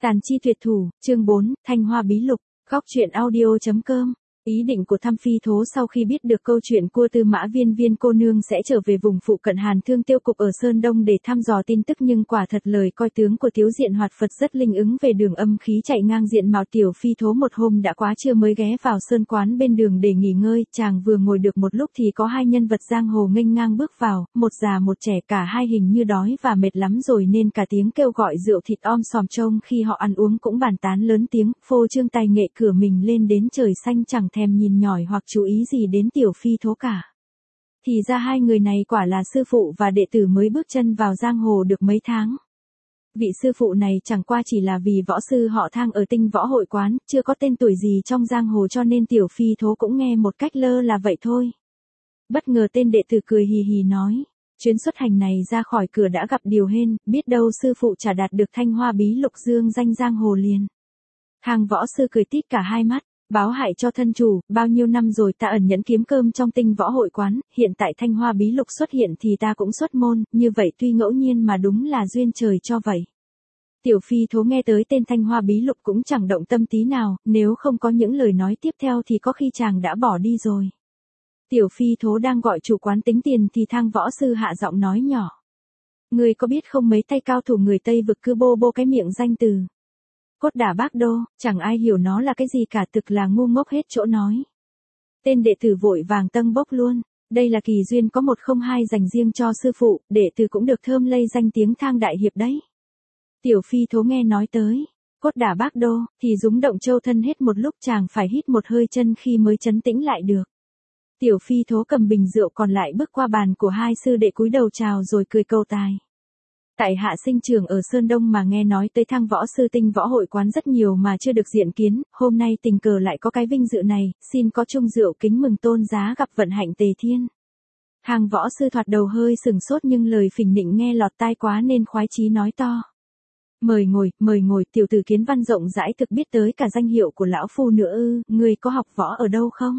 Tàn chi tuyệt thủ, chương 4, Thanh Hoa Bí Lục, góc truyện audio.com. Ý định của Thăm Phi Thố sau khi biết được câu chuyện của Tư Mã Viên cô nương sẽ trở về vùng phụ cận Hàn Thương Tiêu Cục ở Sơn Đông để thăm dò tin tức, nhưng quả thật lời coi tướng của Tiếu Diện Hoạt Phật rất linh ứng về đường âm khí chạy ngang diện mạo. Tiểu Phi Thố một hôm đã quá trưa mới ghé vào sơn quán bên đường để nghỉ ngơi, chàng vừa ngồi được một lúc thì có hai nhân vật giang hồ nghênh ngang bước vào, một già một trẻ, cả hai hình như đói và mệt lắm rồi nên cả tiếng kêu gọi rượu thịt om sòm trông khi họ ăn uống cũng bàn tán lớn tiếng, phô trương tài nghệ cửa mình lên đến trời xanh, chẳng thèm nhìn nhỏi hoặc chú ý gì đến Tiểu Phi Thố cả. Thì ra hai người này quả là sư phụ và đệ tử mới bước chân vào giang hồ được mấy tháng. Vị sư phụ này chẳng qua chỉ là vì võ sư họ Thang ở Tinh Võ Hội Quán, chưa có tên tuổi gì trong giang hồ cho nên Tiểu Phi Thố cũng nghe một cách lơ là vậy thôi. Bất ngờ tên đệ tử cười hì hì nói, chuyến xuất hành này ra khỏi cửa đã gặp điều hên, biết đâu sư phụ chả đạt được Thanh Hoa Bí Lục dương danh giang hồ liền. Hàng võ sư cười tít cả hai mắt. Báo hại cho thân chủ, bao nhiêu năm rồi ta ẩn nhẫn kiếm cơm trong Tinh Võ Hội Quán, hiện tại Thanh Hoa Bí Lục xuất hiện thì ta cũng xuất môn, như vậy tuy ngẫu nhiên mà đúng là duyên trời cho vậy. Tiểu Phi Thố nghe tới tên Thanh Hoa Bí Lục cũng chẳng động tâm tí nào, nếu không có những lời nói tiếp theo thì có khi chàng đã bỏ đi rồi. Tiểu Phi Thố đang gọi chủ quán tính tiền thì Thang võ sư hạ giọng nói nhỏ. Người có biết không, mấy tay cao thủ người Tây vực cứ bô bô cái miệng danh từ Cốt Đả Bác Đô, chẳng ai hiểu nó là cái gì cả, thực là ngu ngốc hết chỗ nói. Tên đệ tử vội vàng tâng bốc luôn, đây là kỳ duyên có 102 dành riêng cho sư phụ, đệ tử cũng được thơm lây danh tiếng Thang đại hiệp đấy. Tiểu Phi Thố nghe nói tới Cốt Đả Bác Đô thì rúng động châu thân hết một lúc, chàng phải hít một hơi chân khi mới trấn tĩnh lại được. Tiểu Phi Thố cầm bình rượu còn lại bước qua bàn của hai sư đệ cúi đầu chào rồi cười câu tài. Tại hạ sinh trưởng ở Sơn Đông mà nghe nói tới Thang võ sư Tinh Võ Hội Quán rất nhiều mà chưa được diện kiến, hôm nay tình cờ lại có cái vinh dự này, xin có chung rượu kính mừng tôn giá gặp vận hạnh tề thiên. Hàng võ sư thoạt đầu hơi sừng sốt nhưng lời phỉnh nịnh nghe lọt tai quá nên khoái chí nói to. Mời ngồi, tiểu tử kiến văn rộng rãi, thực biết tới cả danh hiệu của lão phu nữa ư, người có học võ ở đâu không?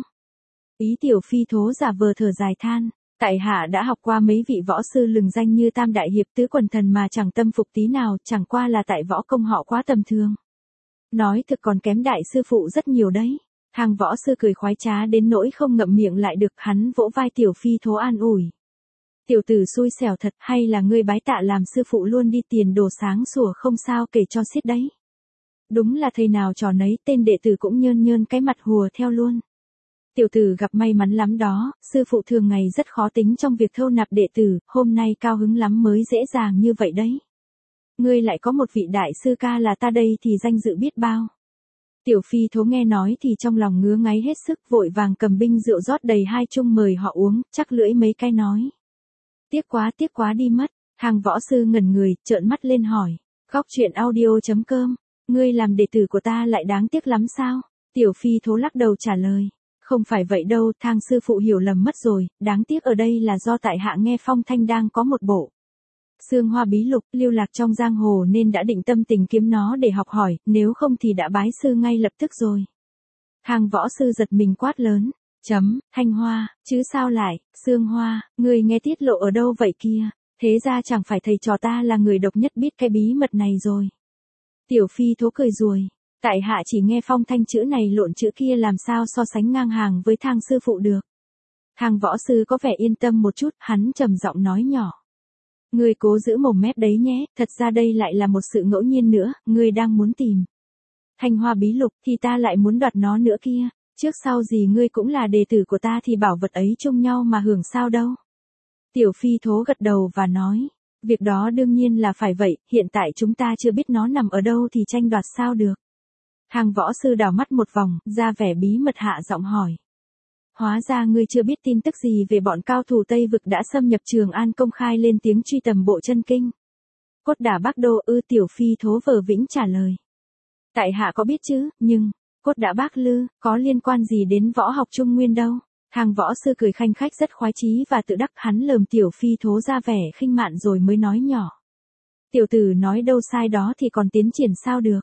Ý Tiểu Phi Thố giả vờ thở dài than. Tại hạ đã học qua mấy vị võ sư lừng danh như Tam Đại Hiệp Tứ Quần Thần mà chẳng tâm phục tí nào, chẳng qua là tại võ công họ quá tầm thường. Nói thực còn kém đại sư phụ rất nhiều đấy. Hàng võ sư cười khoái trá đến nỗi không ngậm miệng lại được, hắn vỗ vai Tiểu Phi Thố an ủi. Tiểu tử xui xẻo thật, hay là ngươi bái tạ làm sư phụ luôn đi, tiền đồ sáng sủa không sao kể cho xiết đấy. Đúng là thầy nào trò nấy, tên đệ tử cũng nhơn cái mặt hùa theo luôn. Tiểu tử gặp may mắn lắm đó, sư phụ thường ngày rất khó tính trong việc thâu nạp đệ tử, hôm nay cao hứng lắm mới dễ dàng như vậy đấy. Ngươi lại có một vị đại sư ca là ta đây thì danh dự biết bao. Tiểu Phi Thố nghe nói thì trong lòng ngứa ngáy hết sức, vội vàng cầm binh rượu rót đầy hai chung mời họ uống, chắc lưỡi mấy cái nói. Tiếc quá đi mất. Hàng võ sư ngẩn người, trợn mắt lên hỏi. Góc truyện audio.com, ngươi làm đệ tử của ta lại đáng tiếc lắm sao? Tiểu Phi Thố lắc đầu trả lời. Không phải vậy đâu, Thang sư phụ hiểu lầm mất rồi, đáng tiếc ở đây là do tại hạ nghe phong thanh đang có một bộ Xương Hoa Bí Lục lưu lạc trong giang hồ nên đã định tâm tình kiếm nó để học hỏi, nếu không thì đã bái sư ngay lập tức rồi. Hàng võ sư giật mình quát lớn. Thanh Hoa, chứ sao lại, Xương Hoa, người nghe tiết lộ ở đâu vậy kia, thế ra chẳng phải thầy trò ta là người độc nhất biết cái bí mật này rồi. Tiểu Phi Thố cười ruồi. Tại hạ chỉ nghe phong thanh chữ này lộn chữ kia, làm sao so sánh ngang hàng với Thang sư phụ được. Hàng võ sư có vẻ yên tâm một chút, hắn trầm giọng nói nhỏ. Ngươi cố giữ mồm mép đấy nhé, thật ra đây lại là một sự ngẫu nhiên nữa, ngươi đang muốn tìm Thanh Hoa Bí Lục thì ta lại muốn đoạt nó nữa kia, trước sau gì ngươi cũng là đệ tử của ta thì bảo vật ấy chung nhau mà hưởng sao đâu. Tiểu Phi Thố gật đầu và nói. Việc đó đương nhiên là phải vậy, hiện tại chúng ta chưa biết nó nằm ở đâu thì tranh đoạt sao được. Hàng võ sư đảo mắt một vòng, ra vẻ bí mật hạ giọng hỏi. Hóa ra ngươi chưa biết tin tức gì về bọn cao thủ Tây vực đã xâm nhập Trường An, công khai lên tiếng truy tầm bộ chân kinh Cốt Đả Bác Đô ư? Tiểu Phi Thố vờ vĩnh trả lời. Tại hạ có biết chứ, nhưng Cốt Đả Bác Lư có liên quan gì đến võ học Trung Nguyên đâu. Hàng võ sư cười khanh khách rất khoái chí và tự đắc, hắn lườm Tiểu Phi Thố ra vẻ khinh mạn rồi mới nói nhỏ. Tiểu tử nói đâu sai đó thì còn tiến triển sao được.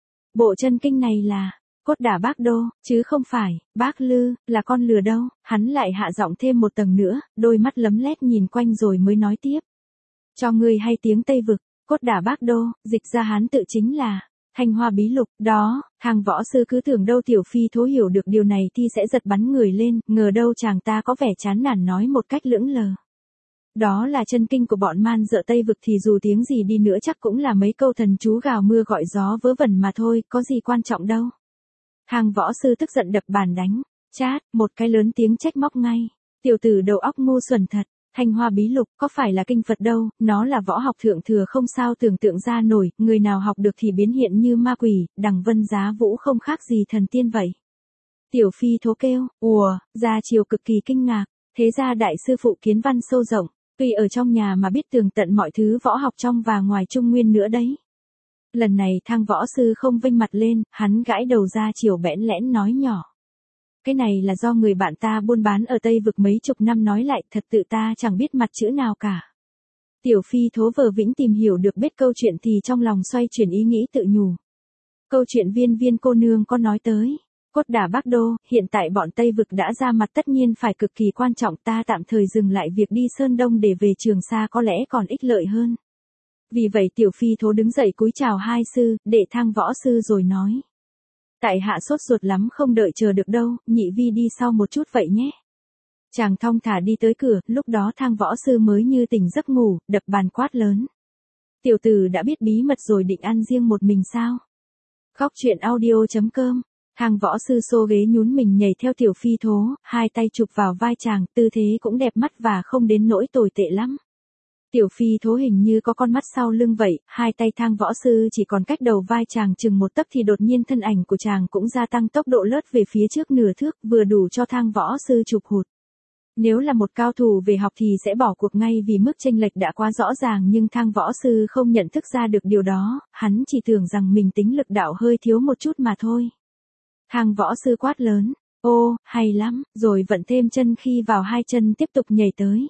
Bộ chân kinh này là Cốt Đả Bác Đô, chứ không phải Bác Lư, là con lừa đâu. Hắn lại hạ giọng thêm một tầng nữa, đôi mắt lấm lét nhìn quanh rồi mới nói tiếp. Cho ngươi hay tiếng Tây vực, Cốt Đả Bác Đô, dịch ra Hán tự chính là Thanh Hoa bí lục, đó, Thang võ sư cứ tưởng đâu Tiểu Phi Thố hiểu được điều này thì sẽ giật bắn người lên, ngờ đâu chàng ta có vẻ chán nản nói một cách lững lờ. Đó là chân kinh của bọn man dợ Tây Vực thì dù tiếng gì đi nữa chắc cũng là mấy câu thần chú gào mưa gọi gió vớ vẩn mà thôi, có gì quan trọng đâu. Thang võ sư tức giận đập bàn đánh, chát, một cái lớn tiếng trách móc ngay. Tiểu tử đầu óc ngu xuẩn thật, Thanh Hoa bí lục có phải là kinh Phật đâu, nó là võ học thượng thừa không sao tưởng tượng ra nổi, người nào học được thì biến hiện như ma quỷ, đằng vân giá vũ không khác gì thần tiên vậy. Tiểu Phi Thố kêu, ùa, ra chiều cực kỳ kinh ngạc, thế ra đại sư phụ kiến văn sâu rộng, tuy ở trong nhà mà biết tường tận mọi thứ võ học trong và ngoài Trung Nguyên nữa đấy. Lần này Thang võ sư không vênh mặt lên, hắn gãi đầu ra chiều bẽn lẽn nói nhỏ. Cái này là do người bạn ta buôn bán ở Tây Vực mấy chục năm nói lại, thật tự ta chẳng biết mặt chữ nào cả. Tiểu Phi Thố vờ vĩnh tìm hiểu được biết câu chuyện thì trong lòng xoay chuyển ý nghĩ tự nhủ. Câu chuyện viên viên cô nương có nói tới. Cốt Đả Bác Đô, hiện tại bọn Tây Vực đã ra mặt tất nhiên phải cực kỳ quan trọng, ta tạm thời dừng lại việc đi Sơn Đông để về Trường Sa có lẽ còn ích lợi hơn. Vì vậy Tiểu Phi Thố đứng dậy cúi chào hai sư, đệ Thang võ sư rồi nói. Tại hạ sốt ruột lắm không đợi chờ được đâu, nhị vi đi sau một chút vậy nhé. Chàng thong thả đi tới cửa, lúc đó Thang võ sư mới như tỉnh giấc ngủ, đập bàn quát lớn. Tiểu tử đã biết bí mật rồi định ăn riêng một mình sao? Góc truyện audio.com. Thang võ sư xô ghế nhún mình nhảy theo Tiểu Phi Thố, hai tay chụp vào vai chàng, tư thế cũng đẹp mắt và không đến nỗi tồi tệ lắm. Tiểu Phi Thố hình như có con mắt sau lưng vậy, hai tay Thang võ sư chỉ còn cách đầu vai chàng chừng một tấc thì đột nhiên thân ảnh của chàng cũng gia tăng tốc độ lướt về phía trước nửa thước, vừa đủ cho Thang võ sư chụp hụt. Nếu là một cao thủ về học thì sẽ bỏ cuộc ngay vì mức chênh lệch đã quá rõ ràng, nhưng Thang võ sư không nhận thức ra được điều đó, hắn chỉ tưởng rằng mình tính lực đạo hơi thiếu một chút mà thôi. Thang võ sư quát lớn, ô, hay lắm, rồi vận thêm chân khi vào hai chân tiếp tục nhảy tới.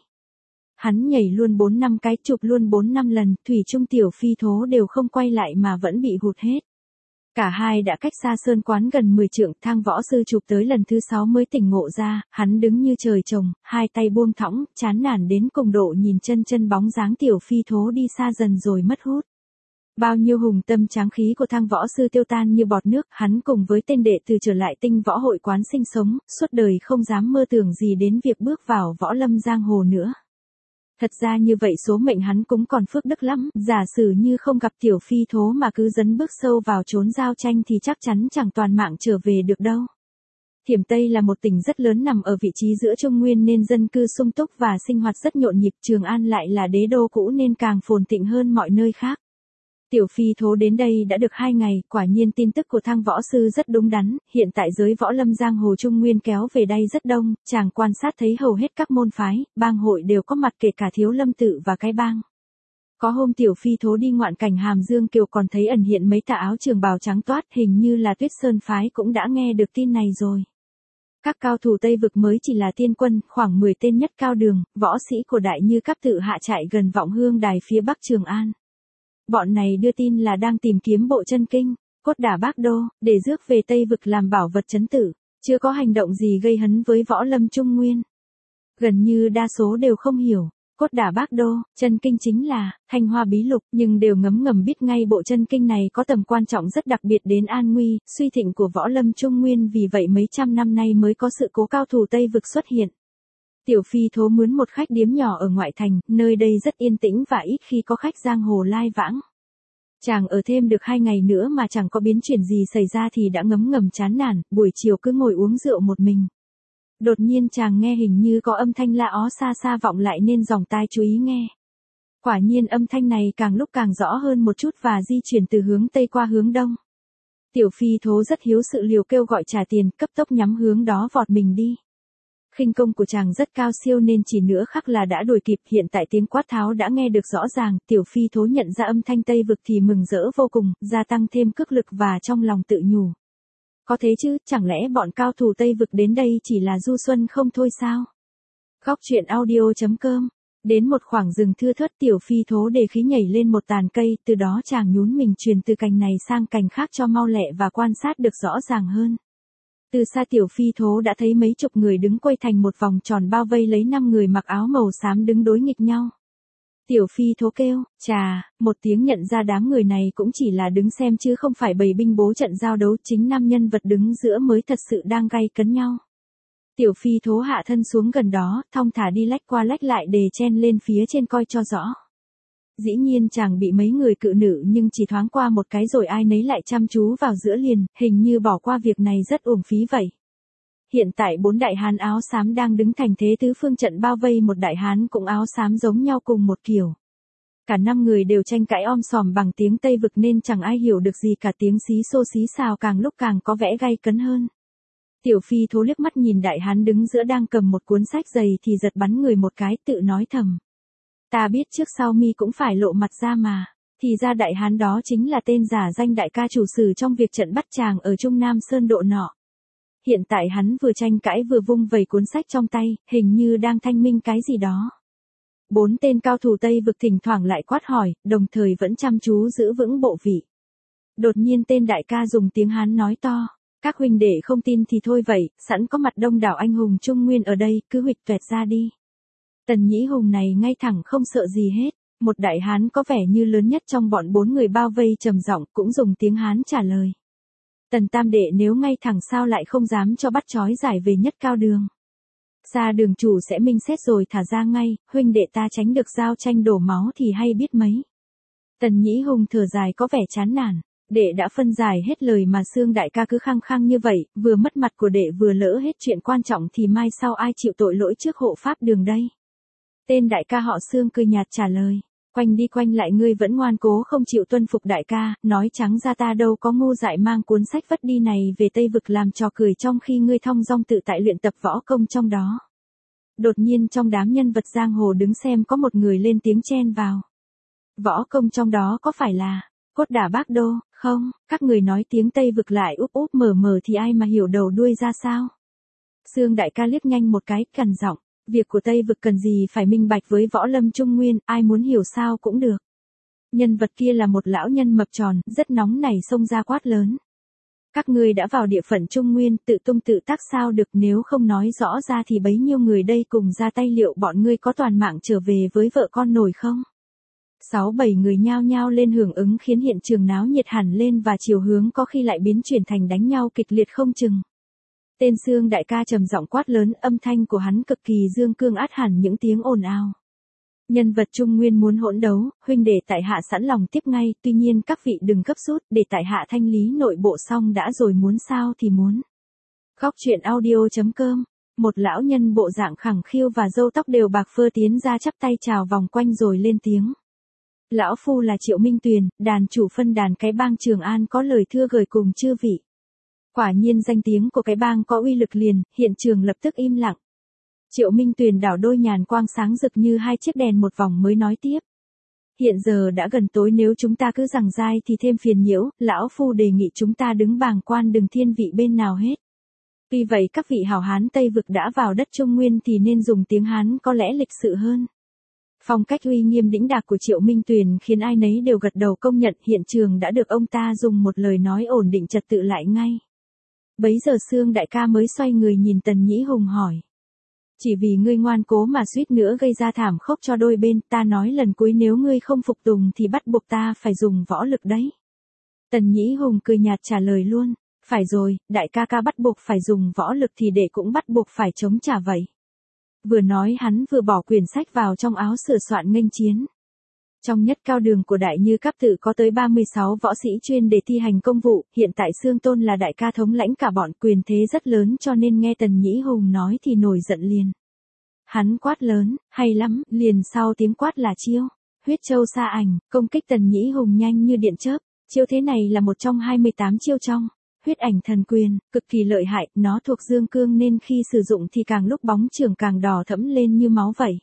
Hắn nhảy luôn 4-5 cái, chụp luôn 4-5 lần, thủy chung Tiểu Phi Thố đều không quay lại mà vẫn bị hụt hết. Cả hai đã cách xa sơn quán gần 10 trượng, Thang võ sư chụp tới lần thứ 6 mới tỉnh ngộ ra, hắn đứng như trời trồng, hai tay buông thõng, chán nản đến cùng độ nhìn chân bóng dáng Tiểu Phi Thố đi xa dần rồi mất hút. Bao nhiêu hùng tâm tráng khí của Thang võ sư tiêu tan như bọt nước, hắn cùng với tên đệ tử trở lại Tinh Võ Hội quán sinh sống, suốt đời không dám mơ tưởng gì đến việc bước vào võ lâm giang hồ nữa. Thật ra như vậy số mệnh hắn cũng còn phước đức lắm, giả sử như không gặp Tiểu Phi Thố mà cứ dấn bước sâu vào chốn giao tranh thì chắc chắn chẳng toàn mạng trở về được đâu. Thiểm Tây là một tỉnh rất lớn nằm ở vị trí giữa Trung Nguyên nên dân cư sung túc và sinh hoạt rất nhộn nhịp, Trường An lại là đế đô cũ nên càng phồn thịnh hơn mọi nơi khác. Tiểu Phi Thố đến đây đã được 2 ngày, quả nhiên tin tức của Thang võ sư rất đúng đắn, hiện tại giới võ lâm giang hồ Trung Nguyên kéo về đây rất đông, chàng quan sát thấy hầu hết các môn phái, bang hội đều có mặt kể cả Thiếu Lâm Tự và cái bang. Có hôm Tiểu Phi Thố đi ngoạn cảnh Hàm Dương Kiều còn thấy ẩn hiện mấy tà áo trường bào trắng toát, hình như là Tuyết Sơn phái cũng đã nghe được tin này rồi. Các cao thủ Tây Vực mới chỉ là tiên quân, khoảng 10 tên nhất cao đường, võ sĩ của đại như Cáp Tự hạ trại gần Vọng Hương Đài phía bắc Trường An. Bọn này đưa tin là đang tìm kiếm bộ chân kinh, Cốt Đả Bác Đô, để rước về Tây Vực làm bảo vật trấn tử, chưa có hành động gì gây hấn với võ lâm Trung Nguyên. Gần như đa số đều không hiểu, Cốt Đả Bác Đô, chân kinh chính là Thanh Hoa bí lục, nhưng đều ngấm ngầm biết ngay bộ chân kinh này có tầm quan trọng rất đặc biệt đến an nguy, suy thịnh của võ lâm Trung Nguyên, vì vậy mấy trăm năm nay mới có sự cố cao thủ Tây Vực xuất hiện. Tiểu Phi Thố mướn một khách điếm nhỏ ở ngoại thành, nơi đây rất yên tĩnh và ít khi có khách giang hồ lai vãng. Chàng ở thêm được 2 ngày nữa mà chẳng có biến chuyển gì xảy ra thì đã ngấm ngầm chán nản, buổi chiều cứ ngồi uống rượu một mình. Đột nhiên chàng nghe hình như có âm thanh la ó xa xa vọng lại nên dòng tai chú ý nghe. Quả nhiên âm thanh này càng lúc càng rõ hơn một chút và di chuyển từ hướng Tây qua hướng Đông. Tiểu Phi Thố rất hiếu sự liều kêu gọi trả tiền, cấp tốc nhắm hướng đó vọt mình đi. Khinh công của chàng rất cao siêu nên chỉ nửa khắc là đã đuổi kịp, hiện tại tiếng quát tháo đã nghe được rõ ràng, Tiểu Phi Thố nhận ra âm thanh Tây Vực thì mừng rỡ vô cùng, gia tăng thêm cước lực và trong lòng tự nhủ. Có thế chứ, chẳng lẽ bọn cao thủ Tây Vực đến đây chỉ là du xuân không thôi sao? Góc truyện audio.com. Đến một khoảng rừng thưa thớt, Tiểu Phi Thố đề khí nhảy lên một tàn cây, từ đó chàng nhún mình truyền từ cành này sang cành khác cho mau lẹ và quan sát được rõ ràng hơn. Từ xa Tiểu Phi Thố đã thấy mấy chục người đứng quây thành một vòng tròn bao vây lấy 5 người mặc áo màu xám đứng đối nghịch nhau. Tiểu phi thố kêu, chà, một tiếng nhận ra đám người này cũng chỉ là đứng xem chứ không phải bày binh bố trận giao đấu, chính nam nhân vật đứng giữa mới thật sự đang gay cấn nhau. Tiểu phi thố hạ thân xuống gần đó, thong thả đi lách qua lách lại để chen lên phía trên coi cho rõ. Dĩ nhiên chàng bị mấy người cự nữ nhưng chỉ thoáng qua một cái rồi ai nấy lại chăm chú vào giữa liền, hình như bỏ qua việc này rất uổng phí vậy. Hiện tại 4 đại hán áo xám đang đứng thành thế tứ phương trận bao vây một đại hán cũng áo xám giống nhau cùng một kiểu. Cả 5 người đều tranh cãi om sòm bằng tiếng Tây vực nên chẳng ai hiểu được gì cả, tiếng xí xô xí xào càng lúc càng có vẻ gay cấn hơn. Tiểu phi thố liếc mắt nhìn đại hán đứng giữa đang cầm một cuốn sách dày thì giật bắn người một cái, tự nói thầm. Ta biết trước sau mi cũng phải lộ mặt ra mà, thì ra đại hán đó chính là tên giả danh đại ca chủ sử trong việc trận bắt chàng ở Trung Nam Sơn độ nọ. Hiện tại hắn vừa tranh cãi vừa vung vẩy cuốn sách trong tay, hình như đang thanh minh cái gì đó. 4 tên cao thủ Tây vực thỉnh thoảng lại quát hỏi, đồng thời vẫn chăm chú giữ vững bộ vị. Đột nhiên tên đại ca dùng tiếng Hán nói to, các huynh đệ không tin thì thôi vậy, sẵn có mặt đông đảo anh hùng Trung Nguyên ở đây, cứ huỵch toẹt ra đi. Tần Nhĩ Hùng này ngay thẳng không sợ gì hết, một đại hán có vẻ như lớn nhất trong bọn 4 người bao vây trầm giọng cũng dùng tiếng Hán trả lời. Tần tam đệ nếu ngay thẳng sao lại không dám cho bắt trói giải về nhất cao đường. Xa đường chủ sẽ minh xét rồi thả ra ngay, huynh đệ ta tránh được giao tranh đổ máu thì hay biết mấy. Tần Nhĩ Hùng thở dài có vẻ chán nản, đệ đã phân giải hết lời mà Sương đại ca cứ khăng khăng như vậy, vừa mất mặt của đệ vừa lỡ hết chuyện quan trọng thì mai sau ai chịu tội lỗi trước hộ pháp đường đây. Tên đại ca họ Sương cười nhạt trả lời. Quanh đi quanh lại ngươi vẫn ngoan cố không chịu tuân phục đại ca, nói trắng ra ta đâu có ngu dại mang cuốn sách vất đi này về Tây vực làm trò cười trong khi ngươi thong dong tự tại luyện tập võ công trong đó. Đột nhiên trong đám nhân vật giang hồ đứng xem có một người lên tiếng chen vào. Võ công trong đó có phải là cốt đả bác đô, không? Các người nói tiếng Tây vực lại úp úp mở mở thì ai mà hiểu đầu đuôi ra sao? Sương đại ca liếc nhanh một cái, cằn giọng. Việc của Tây vực cần gì phải minh bạch với võ lâm Trung Nguyên, ai muốn hiểu sao cũng được. Nhân vật kia là một lão nhân mập tròn, rất nóng nảy xông ra quát lớn. Các ngươi đã vào địa phận Trung Nguyên, tự tung tự tác sao được, nếu không nói rõ ra thì bấy nhiêu người đây cùng ra tay liệu bọn ngươi có toàn mạng trở về với vợ con nổi không? 6-7 người nhao nhao lên hưởng ứng khiến hiện trường náo nhiệt hẳn lên và chiều hướng có khi lại biến chuyển thành đánh nhau kịch liệt không chừng. Tên Sương đại ca trầm giọng quát lớn, âm thanh của hắn cực kỳ dương cương át hẳn những tiếng ồn ào. Nhân vật Trung Nguyên muốn hỗn đấu, huynh đệ tại hạ sẵn lòng tiếp ngay, tuy nhiên các vị đừng gấp rút, để tại hạ thanh lý nội bộ xong đã rồi muốn sao thì muốn. Góc truyện audio.com, một lão nhân bộ dạng khẳng khiu và râu tóc đều bạc phơ tiến ra chắp tay chào vòng quanh rồi lên tiếng. Lão phu là Triệu Minh Tuyền, đàn chủ phân đàn cái bang Trường An có lời thưa gửi cùng chư vị. Quả nhiên danh tiếng của cái bang có uy lực liền, hiện trường lập tức im lặng. Triệu Minh Tuyền đảo đôi nhàn quang sáng rực như 2 chiếc đèn một vòng mới nói tiếp. Hiện giờ đã gần tối, nếu chúng ta cứ giằng dai thì thêm phiền nhiễu, lão phu đề nghị chúng ta đứng bàng quan đừng thiên vị bên nào hết. Vì vậy các vị hảo hán Tây vực đã vào đất Trung Nguyên thì nên dùng tiếng Hán có lẽ lịch sự hơn. Phong cách uy nghiêm đĩnh đạc của Triệu Minh Tuyền khiến ai nấy đều gật đầu công nhận, hiện trường đã được ông ta dùng một lời nói ổn định trật tự lại ngay. Bấy giờ Sương đại ca mới xoay người nhìn Tần Nhĩ Hùng hỏi. Chỉ vì ngươi ngoan cố mà suýt nữa gây ra thảm khốc cho đôi bên, ta nói lần cuối nếu ngươi không phục tùng thì bắt buộc ta phải dùng võ lực đấy. Tần Nhĩ Hùng cười nhạt trả lời luôn. Phải rồi, đại ca ca bắt buộc phải dùng võ lực thì đệ cũng bắt buộc phải chống trả vậy. Vừa nói hắn vừa bỏ quyển sách vào trong áo sửa soạn nghênh chiến. Trong nhất cao đường của Đại Như Cáp Tự có tới 36 võ sĩ chuyên để thi hành công vụ, hiện tại Sương Tôn là đại ca thống lãnh cả bọn, quyền thế rất lớn cho nên nghe Tần Nhĩ Hùng nói thì nổi giận liền. Hắn quát lớn, hay lắm, liền sau tiếng quát là chiêu. Huyết Châu Sa Ảnh, công kích Tần Nhĩ Hùng nhanh như điện chớp, chiêu thế này là một trong 28 chiêu trong Huyết Ảnh Thần Quyền, cực kỳ lợi hại, nó thuộc dương cương nên khi sử dụng thì càng lúc bóng chưởng càng đỏ thẫm lên như máu vậy.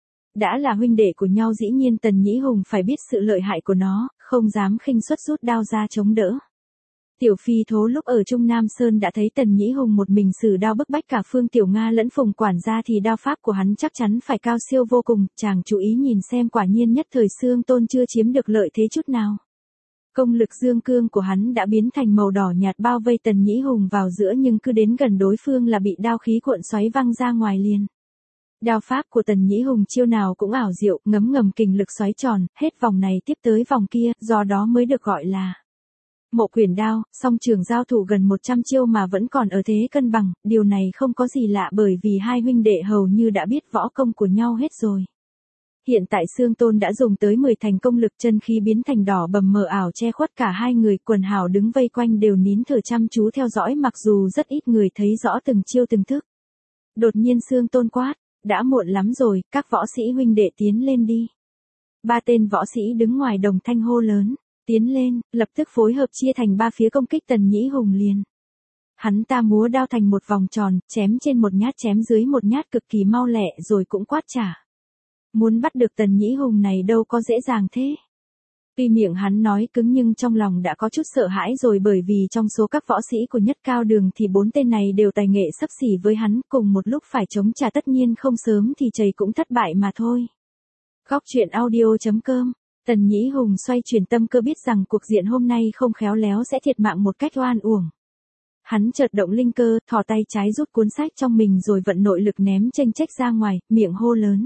Đã là huynh đệ của nhau dĩ nhiên Tần Nhĩ Hùng phải biết sự lợi hại của nó, không dám khinh suất rút đao ra chống đỡ. Tiểu Phi Thố lúc ở Trung Nam Sơn đã thấy Tần Nhĩ Hùng một mình sử đao bức bách cả Phương Tiểu Nga lẫn Phùng quản gia thì đao pháp của hắn chắc chắn phải cao siêu vô cùng, chàng chú ý nhìn xem quả nhiên nhất thời Sương Tôn chưa chiếm được lợi thế chút nào. Công lực dương cương của hắn đã biến thành màu đỏ nhạt bao vây Tần Nhĩ Hùng vào giữa nhưng cứ đến gần đối phương là bị đao khí cuộn xoáy văng ra ngoài liền. Đao pháp của Tần Nhĩ Hùng chiêu nào cũng ảo diệu, ngấm ngầm kình lực xoáy tròn, hết vòng này tiếp tới vòng kia, do đó mới được gọi là Mộ Quyền Đao. Song trường giao thủ gần 100 chiêu mà vẫn còn ở thế cân bằng, điều này không có gì lạ bởi vì hai huynh đệ hầu như đã biết võ công của nhau hết rồi. Hiện tại Xương Tôn đã dùng tới 10 thành công lực, chân khí biến thành đỏ bầm mờ ảo che khuất cả hai người, quần hào đứng vây quanh đều nín thở chăm chú theo dõi, mặc dù rất ít người thấy rõ từng chiêu từng thức. Đột nhiên Xương Tôn quát, đã muộn lắm rồi, các võ sĩ huynh đệ tiến lên đi. Ba tên võ sĩ đứng ngoài đồng thanh hô lớn, tiến lên, lập tức phối hợp chia thành ba phía công kích Tần Nhĩ Hùng liền. Hắn ta múa đao thành một vòng tròn, chém trên một nhát chém dưới một nhát cực kỳ mau lẹ rồi cũng quát trả. Muốn bắt được Tần Nhĩ Hùng này đâu có dễ dàng thế. Tuy miệng hắn nói cứng nhưng trong lòng đã có chút sợ hãi rồi, bởi vì trong số các võ sĩ của Nhất Cao Đường thì 4 tên này đều tài nghệ xấp xỉ với hắn, cùng một lúc phải chống trả tất nhiên không sớm thì chầy cũng thất bại mà thôi. Góc truyện audio.com. Tần Nhĩ Hùng xoay chuyển tâm cơ, biết rằng cuộc diện hôm nay không khéo léo sẽ thiệt mạng một cách oan uổng. Hắn chợt động linh cơ, thò tay trái rút cuốn sách trong mình rồi vận nội lực ném chênh chếch ra ngoài, miệng hô lớn.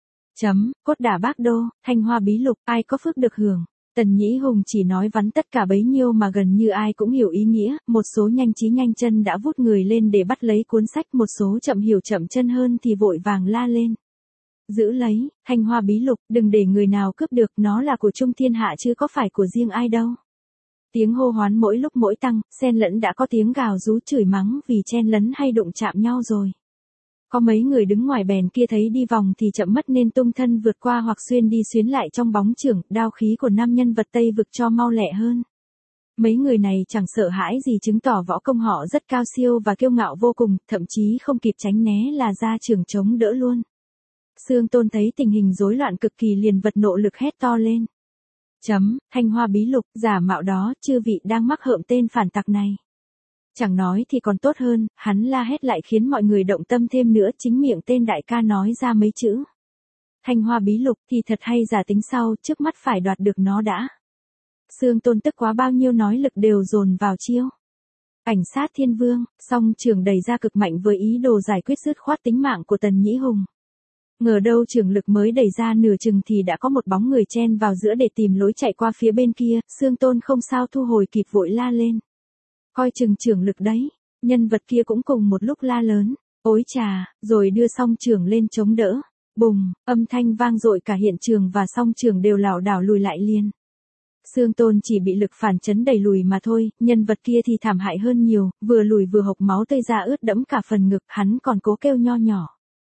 Cốt đả Bác Đô, Thanh Hoa Bí Lục, ai có phước được hưởng. Tần Nhĩ Hùng chỉ nói vắn tất cả bấy nhiêu mà gần như ai cũng hiểu ý nghĩa, một số nhanh trí nhanh chân đã vút người lên để bắt lấy cuốn sách, một số chậm hiểu chậm chân hơn thì vội vàng la lên. Giữ lấy, Thanh Hoa Bí Lục, đừng để người nào cướp được, nó là của trung thiên hạ chứ có phải của riêng ai đâu. Tiếng hô hoán mỗi lúc mỗi tăng, xen lẫn đã có tiếng gào rú chửi mắng vì chen lấn hay đụng chạm nhau rồi. Có mấy người đứng ngoài bèn kia thấy đi vòng thì chậm mất nên tung thân vượt qua hoặc xuyên đi xuyến lại trong bóng chưởng, đao khí của nam nhân vật Tây vực cho mau lẹ hơn. Mấy người này chẳng sợ hãi gì, chứng tỏ võ công họ rất cao siêu và kiêu ngạo vô cùng, thậm chí không kịp tránh né là ra chưởng chống đỡ luôn. Xương Tôn thấy tình hình rối loạn cực kỳ liền vật nộ lực hét to lên. Thanh Hoa Bí Lục, giả mạo đó, chư vị đang mắc hợm tên phản tặc này. Chẳng nói thì còn tốt hơn, hắn la hét lại khiến mọi người động tâm thêm nữa, chính miệng tên đại ca nói ra mấy chữ. Thanh Hoa Bí Lục thì thật hay giả tính sau, trước mắt phải đoạt được nó đã. Xương Tôn tức quá, bao nhiêu nói lực đều dồn vào chiêu. Cảnh sát thiên vương, song trường đẩy ra cực mạnh với ý đồ giải quyết dứt khoát tính mạng của Tần Nhĩ Hùng. Ngờ đâu trường lực mới đẩy ra nửa chừng thì đã có một bóng người chen vào giữa để tìm lối chạy qua phía bên kia, Xương Tôn không sao thu hồi kịp vội la lên. Coi chừng trường lực đấy, nhân vật kia cũng cùng một lúc la lớn, ối chà, rồi đưa song trường lên chống đỡ. Bùng, âm thanh vang dội cả hiện trường và song trường đều lảo đảo lùi lại liền. Xương Tôn chỉ bị lực phản chấn đẩy lùi mà thôi, nhân vật kia thì thảm hại hơn nhiều, vừa lùi vừa hộc máu tươi ra ướt đẫm cả phần ngực, hắn còn cố kêu nho nhỏ.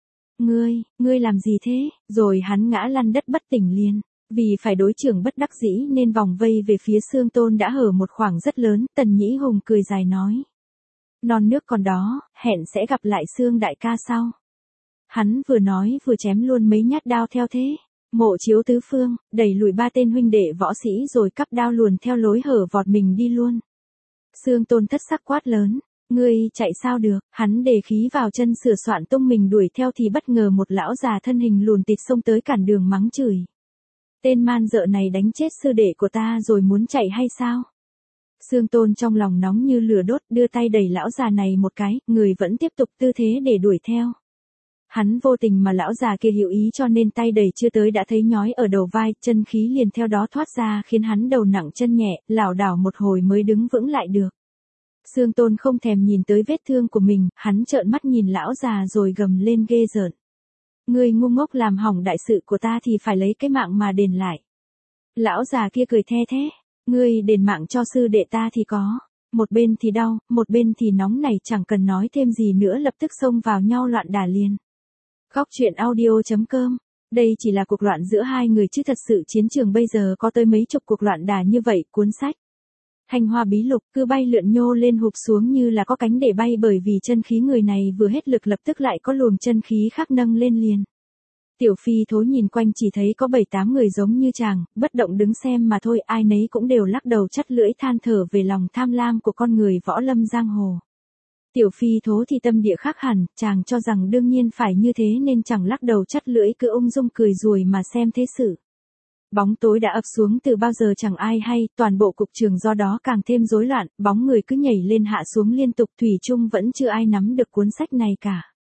Ngươi làm gì thế? Rồi hắn ngã lăn đất bất tỉnh liền. Vì phải đối chưởng bất đắc dĩ nên vòng vây về phía Xương Tôn đã hở một khoảng rất lớn, Tần Nhĩ Hùng cười dài nói. Non nước còn đó, hẹn sẽ gặp lại Xương đại ca sau. Hắn vừa nói vừa chém luôn mấy nhát đao theo thế. Mộ Chiếu tứ phương, đẩy lùi ba tên huynh đệ võ sĩ rồi cắp đao luồn theo lối hở vọt mình đi luôn. Xương Tôn thất sắc quát lớn. Ngươi chạy sao được, hắn để khí vào chân sửa soạn tung mình đuổi theo thì bất ngờ một lão già thân hình lùn tịt xông tới cản đường mắng chửi. Tên man dợ này đánh chết sư đệ của ta rồi muốn chạy hay sao? Xương Tôn trong lòng nóng như lửa đốt, đưa tay đẩy lão già này một cái, người vẫn tiếp tục tư thế để đuổi theo. Hắn vô tình mà lão già kia hiểu ý cho nên tay đẩy chưa tới đã thấy nhói ở đầu vai, chân khí liền theo đó thoát ra khiến hắn đầu nặng chân nhẹ, lảo đảo một hồi mới đứng vững lại được. Xương Tôn không thèm nhìn tới vết thương của mình, hắn trợn mắt nhìn lão già rồi gầm lên ghê rợn. Ngươi ngu ngốc làm hỏng đại sự của ta thì phải lấy cái mạng mà đền lại. Lão già kia cười the thế, ngươi đền mạng cho sư đệ ta thì có. Một bên thì đau, một bên thì nóng này, chẳng cần nói thêm gì nữa lập tức xông vào nhau loạn đả liền. Góc truyện audio.com. Đây chỉ là cuộc loạn giữa hai người chứ thật sự chiến trường bây giờ có tới mấy chục cuộc loạn đả như vậy. Cuốn sách Thanh Hoa Bí Lục cứ bay lượn nhô lên hụp xuống như là có cánh để bay, bởi vì chân khí người này vừa hết lực lập tức lại có luồng chân khí khác nâng lên liền. Tiểu Phi Thối nhìn quanh chỉ thấy có 7-8 người giống như chàng, bất động đứng xem mà thôi, ai nấy cũng đều lắc đầu chắt lưỡi than thở về lòng tham lam của con người võ lâm giang hồ. Tiểu Phi Thố thì tâm địa khác hẳn, chàng cho rằng đương nhiên phải như thế nên chẳng lắc đầu chắt lưỡi, cứ ung dung cười ruồi mà xem thế sự. Bóng tối đã ập xuống từ bao giờ chẳng ai hay, toàn bộ cục trường do đó càng thêm rối loạn, bóng người cứ nhảy lên hạ xuống liên tục, thủy chung vẫn chưa ai nắm được cuốn sách này cả.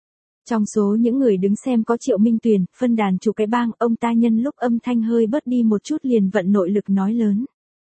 Trong số những người đứng xem có Triệu Minh Tuyền, phân đàn chủ cái bang, ông ta nhân lúc âm thanh hơi bớt đi một chút liền vận nội lực nói lớn.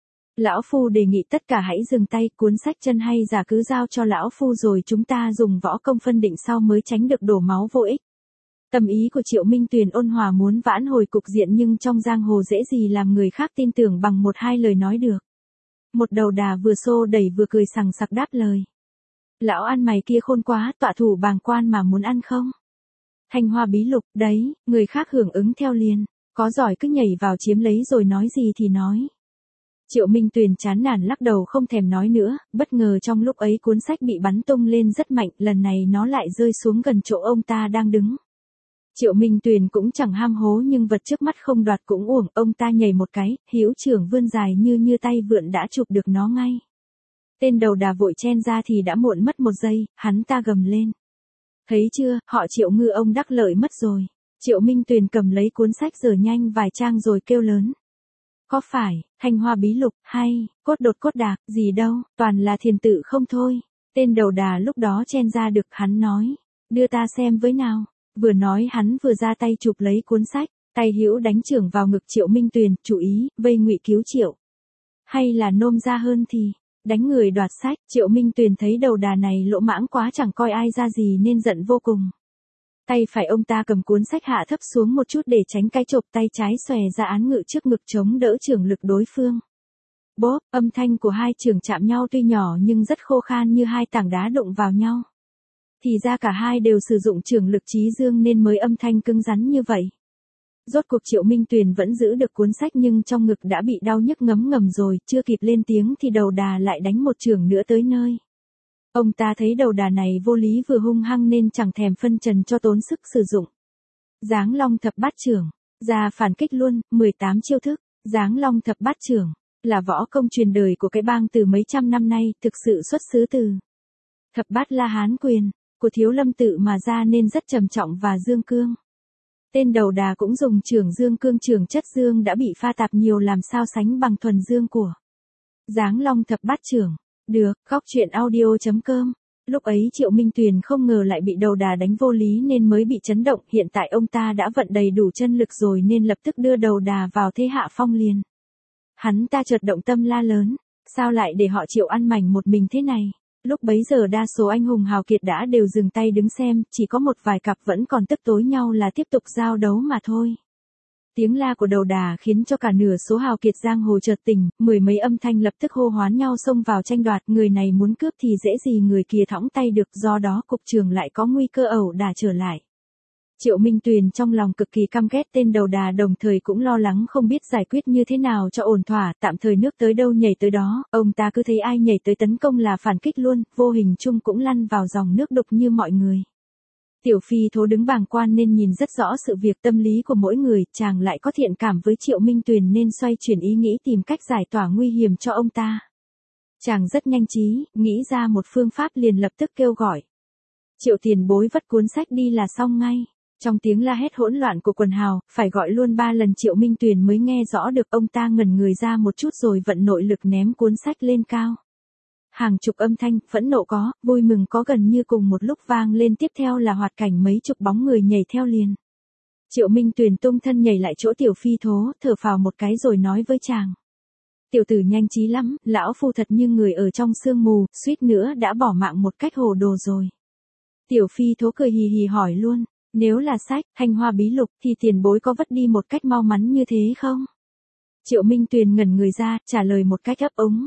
Lão Phu đề nghị tất cả hãy dừng tay, cuốn sách chân hay giả cứ giao cho Lão Phu rồi chúng ta dùng võ công phân định sau mới tránh được đổ máu vô ích. Tâm ý của Triệu Minh Tuyền ôn hòa muốn vãn hồi cục diện nhưng trong giang hồ dễ gì làm người khác tin tưởng bằng một hai lời nói được. Một đầu đà vừa xô đẩy vừa cười sằng sặc đáp lời. Lão ăn mày kia khôn quá, tọa thủ bàng quan mà muốn ăn không? Thanh Hoa bí lục, đấy, người khác hưởng ứng theo liền, có giỏi cứ nhảy vào chiếm lấy rồi nói gì thì nói. Triệu Minh Tuyền chán nản lắc đầu không thèm nói nữa, bất ngờ trong lúc ấy cuốn sách bị bắn tung lên rất mạnh, lần này nó lại rơi xuống gần chỗ ông ta đang đứng. Triệu Minh Tuyền cũng chẳng ham hố nhưng vật trước mắt không đoạt cũng uổng, ông ta nhảy một cái, hữu trưởng vươn dài như tay vượn đã chụp được nó ngay. Tên đầu đà vội chen ra thì đã muộn mất một giây, hắn ta gầm lên. Thấy chưa, họ Triệu ngư ông đắc lợi mất rồi. Triệu Minh Tuyền cầm lấy cuốn sách dở nhanh vài trang rồi kêu lớn. Có phải, Thanh Hoa bí lục, hay, cốt đột cốt đạc, gì đâu, toàn là thiền tự không thôi. Tên đầu đà lúc đó chen ra được hắn nói. Đưa ta xem với nào. Vừa nói hắn vừa ra tay chụp lấy cuốn sách, tay hữu đánh chưởng vào ngực Triệu Minh Tuyền, chú ý, vây ngụy cứu Triệu. Hay là nôm ra hơn thì, đánh người đoạt sách, Triệu Minh Tuyền thấy đầu đà này lỗ mãng quá chẳng coi ai ra gì nên giận vô cùng. Tay phải ông ta cầm cuốn sách hạ thấp xuống một chút để tránh cái chộp, tay trái xòe ra án ngự trước ngực chống đỡ chưởng lực đối phương. Bốp, âm thanh của hai chưởng chạm nhau tuy nhỏ nhưng rất khô khan như hai tảng đá đụng vào nhau. Thì ra cả hai đều sử dụng chưởng lực chí dương nên mới âm thanh cứng rắn như vậy. Rốt cuộc Triệu Minh Tuyền vẫn giữ được cuốn sách nhưng trong ngực đã bị đau nhức ngấm ngầm rồi, chưa kịp lên tiếng thì đầu đà lại đánh một chưởng nữa tới nơi. Ông ta thấy đầu đà này vô lý vừa hung hăng nên chẳng thèm phân trần cho tốn sức sử dụng. Giáng Long thập bát chưởng, ra phản kích luôn, 18 chiêu thức, Giáng Long thập bát chưởng, là võ công truyền đời của cái bang từ mấy trăm năm nay, thực sự xuất xứ từ thập bát La Hán quyền, của Thiếu Lâm tự mà ra nên rất trầm trọng và dương cương. Tên đầu đà cũng dùng chưởng dương cương, chưởng chất dương đã bị pha tạp nhiều làm sao sánh bằng thuần dương của Giáng Long thập bát chưởng. Được, góc truyện audio.com. Lúc ấy Triệu Minh Tuyền không ngờ lại bị đầu đà đánh vô lý nên mới bị chấn động, hiện tại ông ta đã vận đầy đủ chân lực rồi nên lập tức đưa đầu đà vào thế hạ phong liền. Hắn ta chợt động tâm la lớn, sao lại để họ Triệu ăn mảnh một mình thế này? Lúc bấy giờ đa số anh hùng hào kiệt đã đều dừng tay đứng xem, chỉ có một vài cặp vẫn còn tức tối nhau là tiếp tục giao đấu mà thôi. Tiếng la của đầu đà khiến cho cả nửa số hào kiệt giang hồ chợt tỉnh, mười mấy âm thanh lập tức hô hoán nhau xông vào tranh đoạt, người này muốn cướp thì dễ gì người kia thõng tay được, do đó cục trường lại có nguy cơ ẩu đả trở lại. Triệu Minh Tuyền trong lòng cực kỳ căm ghét tên đầu đà, đồng thời cũng lo lắng không biết giải quyết như thế nào cho ổn thỏa, tạm thời nước tới đâu nhảy tới đó, ông ta cứ thấy ai nhảy tới tấn công là phản kích luôn, vô hình chung cũng lăn vào dòng nước đục như mọi người. Tiểu Phi Thố đứng bàng quan nên nhìn rất rõ sự việc tâm lý của mỗi người, chàng lại có thiện cảm với Triệu Minh Tuyền nên xoay chuyển ý nghĩ tìm cách giải tỏa nguy hiểm cho ông ta. Chàng rất nhanh trí, nghĩ ra một phương pháp liền lập tức kêu gọi. Triệu tiền bối vất cuốn sách đi là xong ngay. Trong tiếng la hét hỗn loạn của quần hào, phải gọi luôn 3 lần Triệu Minh Tuyền mới nghe rõ được, ông ta ngẩn người ra một chút rồi vận nội lực ném cuốn sách lên cao. Hàng chục âm thanh, phẫn nộ có, vui mừng có gần như cùng một lúc vang lên, tiếp theo là hoạt cảnh mấy chục bóng người nhảy theo liền. Triệu Minh Tuyền tung thân nhảy lại chỗ Tiểu Phi Thố, thở phào một cái rồi nói với chàng. Tiểu tử nhanh trí lắm, lão phu thật như người ở trong sương mù, suýt nữa đã bỏ mạng một cách hồ đồ rồi. Tiểu Phi Thố cười hì hì hỏi luôn, nếu là sách, Thanh Hoa bí lục thì tiền bối có vất đi một cách mau mắn như thế không? Triệu Minh Tuyền ngẩn người ra, trả lời một cách ấp úng.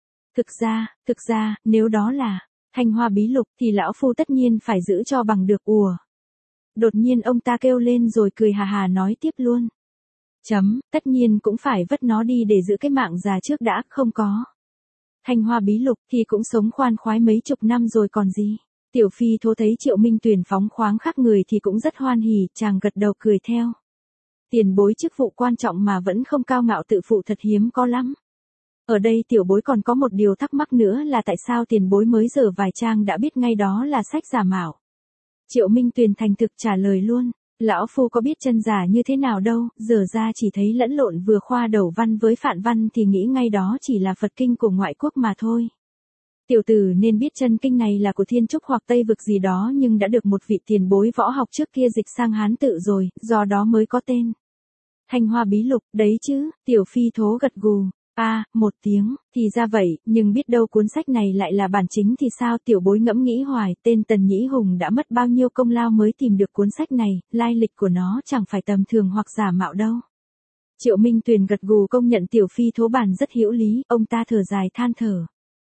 Thực ra, nếu đó là Thanh Hoa bí lục thì lão phu tất nhiên phải giữ cho bằng được. Ùa. Đột nhiên ông ta kêu lên rồi cười hà hà nói tiếp luôn. Tất nhiên cũng phải vất nó đi để giữ cái mạng già trước đã, không có Thanh Hoa bí lục thì cũng sống khoan khoái mấy chục năm rồi còn gì. Tiểu Phi Thố thấy Triệu Minh Tuyền phóng khoáng khác người thì cũng rất hoan hỉ, chàng gật đầu cười theo. Tiền bối chức vụ quan trọng mà vẫn không cao ngạo tự phụ thật hiếm có lắm. Ở đây tiểu bối còn có một điều thắc mắc nữa là tại sao tiền bối mới dở vài trang đã biết ngay đó là sách giả mạo. Triệu Minh Tuyền thành thực trả lời luôn, lão phu có biết chân giả như thế nào đâu, giờ ra chỉ thấy lẫn lộn vừa khoa đầu văn với phạn văn thì nghĩ ngay đó chỉ là Phật kinh của ngoại quốc mà thôi. Tiểu tử nên biết chân kinh này là của Thiên Trúc hoặc Tây Vực gì đó nhưng đã được một vị tiền bối võ học trước kia dịch sang Hán tự rồi, do đó mới có tên. Thanh Hoa Bí Lục, đấy chứ, Tiểu Phi Thố gật gù. Một tiếng, thì ra vậy, nhưng biết đâu cuốn sách này lại là bản chính thì sao? Tiểu bối ngẫm nghĩ hoài, tên Tần Nhĩ Hùng đã mất bao nhiêu công lao mới tìm được cuốn sách này, lai lịch của nó chẳng phải tầm thường hoặc giả mạo đâu. Triệu Minh Tuyền gật gù công nhận Tiểu Phi Thố bản rất hữu lý, ông ta thở dài than thở.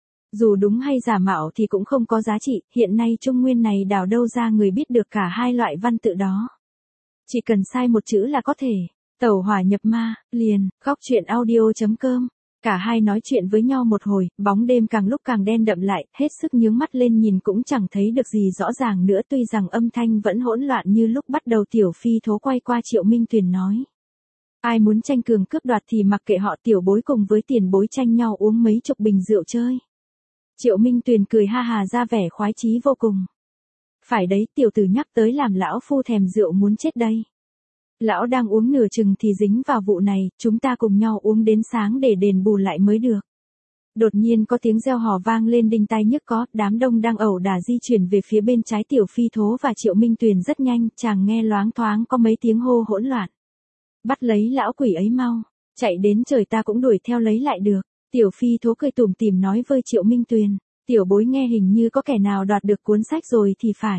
Dù đúng hay giả mạo thì cũng không có giá trị, hiện nay Trung Nguyên này đào đâu ra người biết được cả hai loại văn tự đó. Chỉ cần sai một chữ là có thể. Tẩu hỏa nhập ma, liền, khóc chuyện audio.com. Cả hai nói chuyện với nhau một hồi, bóng đêm càng lúc càng đen đậm lại, hết sức nhướng mắt lên nhìn cũng chẳng thấy được gì rõ ràng nữa, tuy rằng âm thanh vẫn hỗn loạn như lúc bắt đầu. Tiểu Phi Thố quay qua Triệu Minh Tuyền nói. Ai muốn tranh cường cướp đoạt thì mặc kệ họ, tiểu bối cùng với tiền bối tranh nhau uống mấy chục bình rượu chơi. Triệu Minh Tuyền cười ha hà ra vẻ khoái chí vô cùng. Phải đấy, tiểu tử nhắc tới làm lão phu thèm rượu muốn chết đây. Lão đang uống nửa chừng thì dính vào vụ này, chúng ta cùng nhau uống đến sáng để đền bù lại mới được. Đột nhiên có tiếng reo hò vang lên đinh tai nhức có, đám đông đang ẩu đả di chuyển về phía bên trái Tiểu Phi Thố và Triệu Minh Tuyền rất nhanh, chàng nghe loáng thoáng có mấy tiếng hô hỗn loạn. Bắt lấy lão quỷ ấy mau, chạy đến trời ta cũng đuổi theo lấy lại được. Tiểu Phi Thố cười tủm tỉm nói với Triệu Minh Tuyền, tiểu bối nghe hình như có kẻ nào đoạt được cuốn sách rồi thì phải.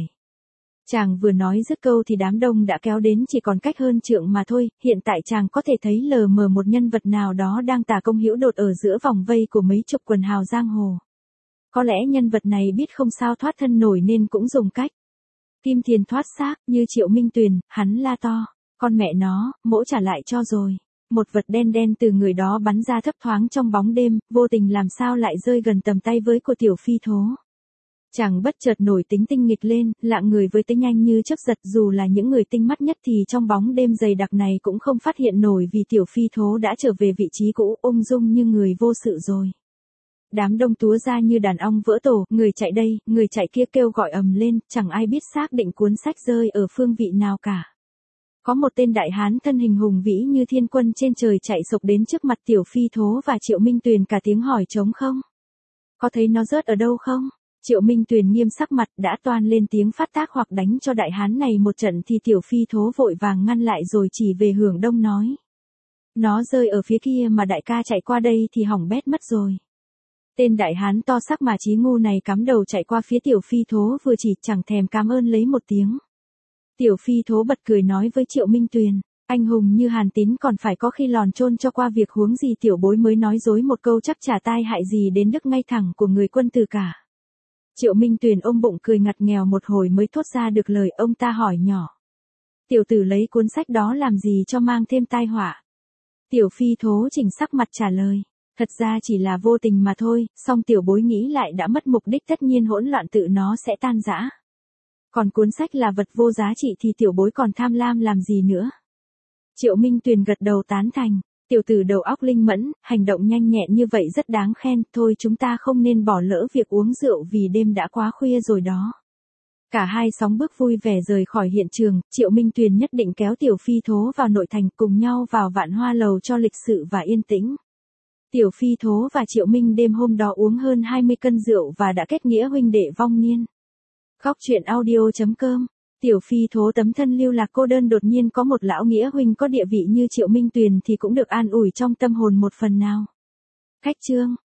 Chàng vừa nói dứt câu thì đám đông đã kéo đến chỉ còn cách hơn trượng mà thôi, hiện tại chàng có thể thấy lờ mờ một nhân vật nào đó đang tả công hữu đột ở giữa vòng vây của mấy chục quần hào giang hồ. Có lẽ nhân vật này biết không sao thoát thân nổi nên cũng dùng cách kim tiền thoát xác, như Triệu Minh Tuyền, hắn la to, con mẹ nó, mỗ trả lại cho rồi. Một vật đen đen từ người đó bắn ra thấp thoáng trong bóng đêm, vô tình làm sao lại rơi gần tầm tay với của Tiểu Phi Thố. Chàng bất chợt nổi tính tinh nghịch lên, lạng người với tới nhanh như chớp giật, dù là những người tinh mắt nhất thì trong bóng đêm dày đặc này cũng không phát hiện nổi vì Tiểu Phi Thố đã trở về vị trí cũ, ung dung như người vô sự rồi. Đám đông túa ra như đàn ong vỡ tổ, người chạy đây, người chạy kia kêu gọi ầm lên, chẳng ai biết xác định cuốn sách rơi ở phương vị nào cả. Có một tên đại hán thân hình hùng vĩ như thiên quân trên trời chạy sộc đến trước mặt Tiểu Phi Thố và Triệu Minh Tuyền, cả tiếng hỏi trống không? Có thấy nó rớt ở đâu không? Triệu Minh Tuyền nghiêm sắc mặt, đã toan lên tiếng phát tác hoặc đánh cho đại hán này một trận thì Tiểu Phi Thố vội vàng ngăn lại rồi chỉ về hướng đông nói. Nó rơi ở phía kia mà đại ca chạy qua đây thì hỏng bét mất rồi. Tên đại hán to sắc mà chí ngu này cắm đầu chạy qua phía Tiểu Phi Thố vừa chỉ chẳng thèm cảm ơn lấy một tiếng. Tiểu Phi Thố bật cười nói với Triệu Minh Tuyền, anh hùng như Hàn Tín còn phải có khi lòn chôn cho qua việc huống gì tiểu bối mới nói dối một câu chắc chả tai hại gì đến đức ngay thẳng của người quân tử cả. Triệu Minh Tuyền ôm bụng cười ngặt nghèo một hồi mới thốt ra được lời, ông ta hỏi nhỏ. Tiểu tử lấy cuốn sách đó làm gì cho mang thêm tai họa? Tiểu Phi Thố chỉnh sắc mặt trả lời. Thật ra chỉ là vô tình mà thôi, song tiểu bối nghĩ lại đã mất mục đích tất nhiên hỗn loạn tự nó sẽ tan rã. Còn cuốn sách là vật vô giá trị thì tiểu bối còn tham lam làm gì nữa? Triệu Minh Tuyền gật đầu tán thành. Tiểu tử đầu óc linh mẫn, hành động nhanh nhẹn như vậy rất đáng khen, thôi chúng ta không nên bỏ lỡ việc uống rượu vì đêm đã quá khuya rồi đó. Cả hai sóng bước vui vẻ rời khỏi hiện trường, Triệu Minh Tuyền nhất định kéo Tiểu Phi Thố vào nội thành cùng nhau vào Vạn Hoa Lầu cho lịch sự và yên tĩnh. Tiểu Phi Thố và Triệu Minh đêm hôm đó uống hơn 20 cân rượu và đã kết nghĩa huynh đệ vong niên. Khóc chuyện audio.com. Tiểu Phi Thố tấm thân lưu lạc cô đơn đột nhiên có một lão nghĩa huynh có địa vị như Triệu Minh Tuyền thì cũng được an ủi trong tâm hồn một phần nào. Khách chương.